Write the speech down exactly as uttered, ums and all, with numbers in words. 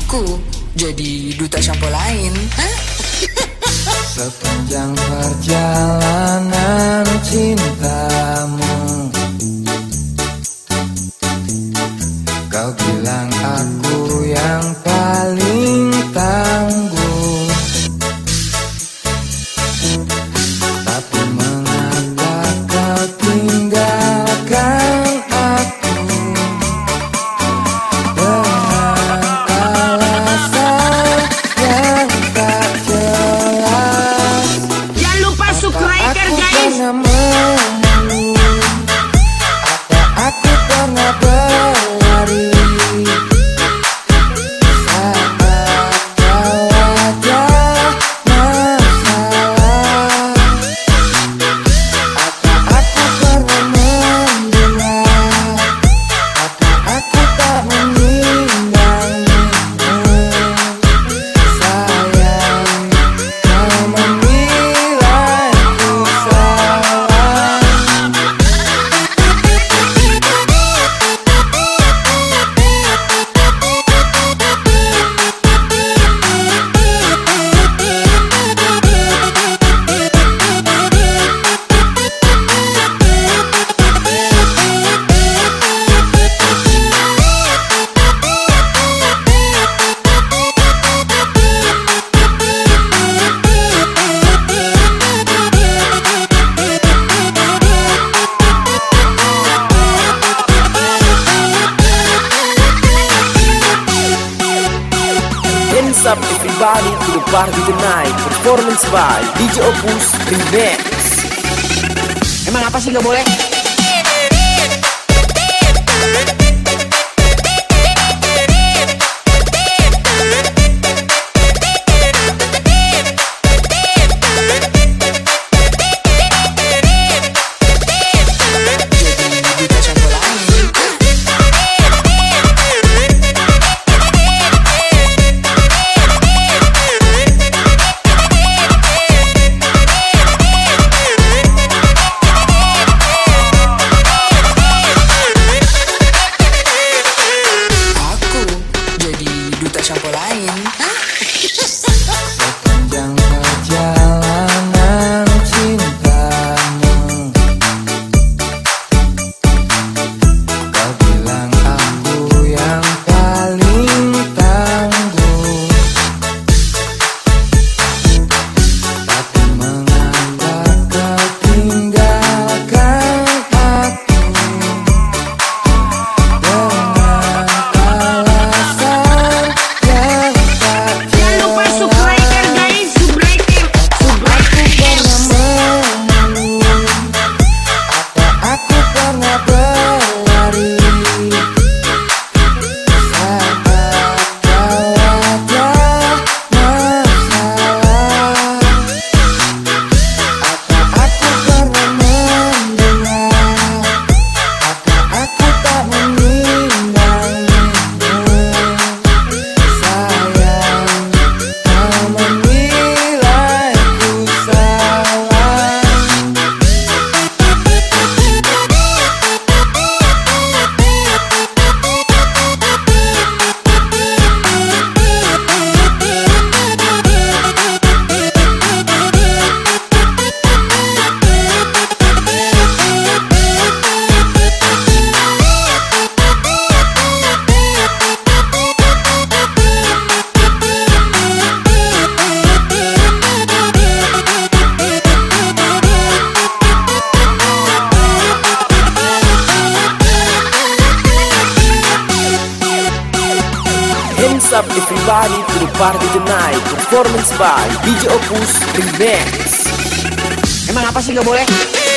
Aku jadi duta shampoo lain. Hah? Sepanjang perjalanan cintamu, kau bilang aku yang paling tangguh. Tapi mengapa kau tinggalkan aku dengan alasan yang tak jelas? Jangan lupa subscribe guys. Apa aku pernah berlari saat kau ada masalah? Apa aku pernah mendengar? Apa aku tak menyindangimu? Sayang, kau menilaiku salah. Hands up everybody to the party tonight. Performance by D J Opus Remix. Emang apa sih gak boleh? Duta shampoo lain. Aku jadi duta shampoo lain. Hah? Sepanjang perjalanan cintamu, kau bilang aku yang paling tangguh. Tapi mengapa kau tinggalkan aku dengan alasan yang tak Jangan lupa jelas? subscribe guys. Subscribe. Subscribe. Apa aku pernah berlari saat kau ada masalah? Apa aku pernah mendengar? Apa aku tak menyindangimu? Sayang, kau menilaiku salah. Hands up everybody to the party tonight. Performance by D J Opus Remix. Emang apa sih gak boleh?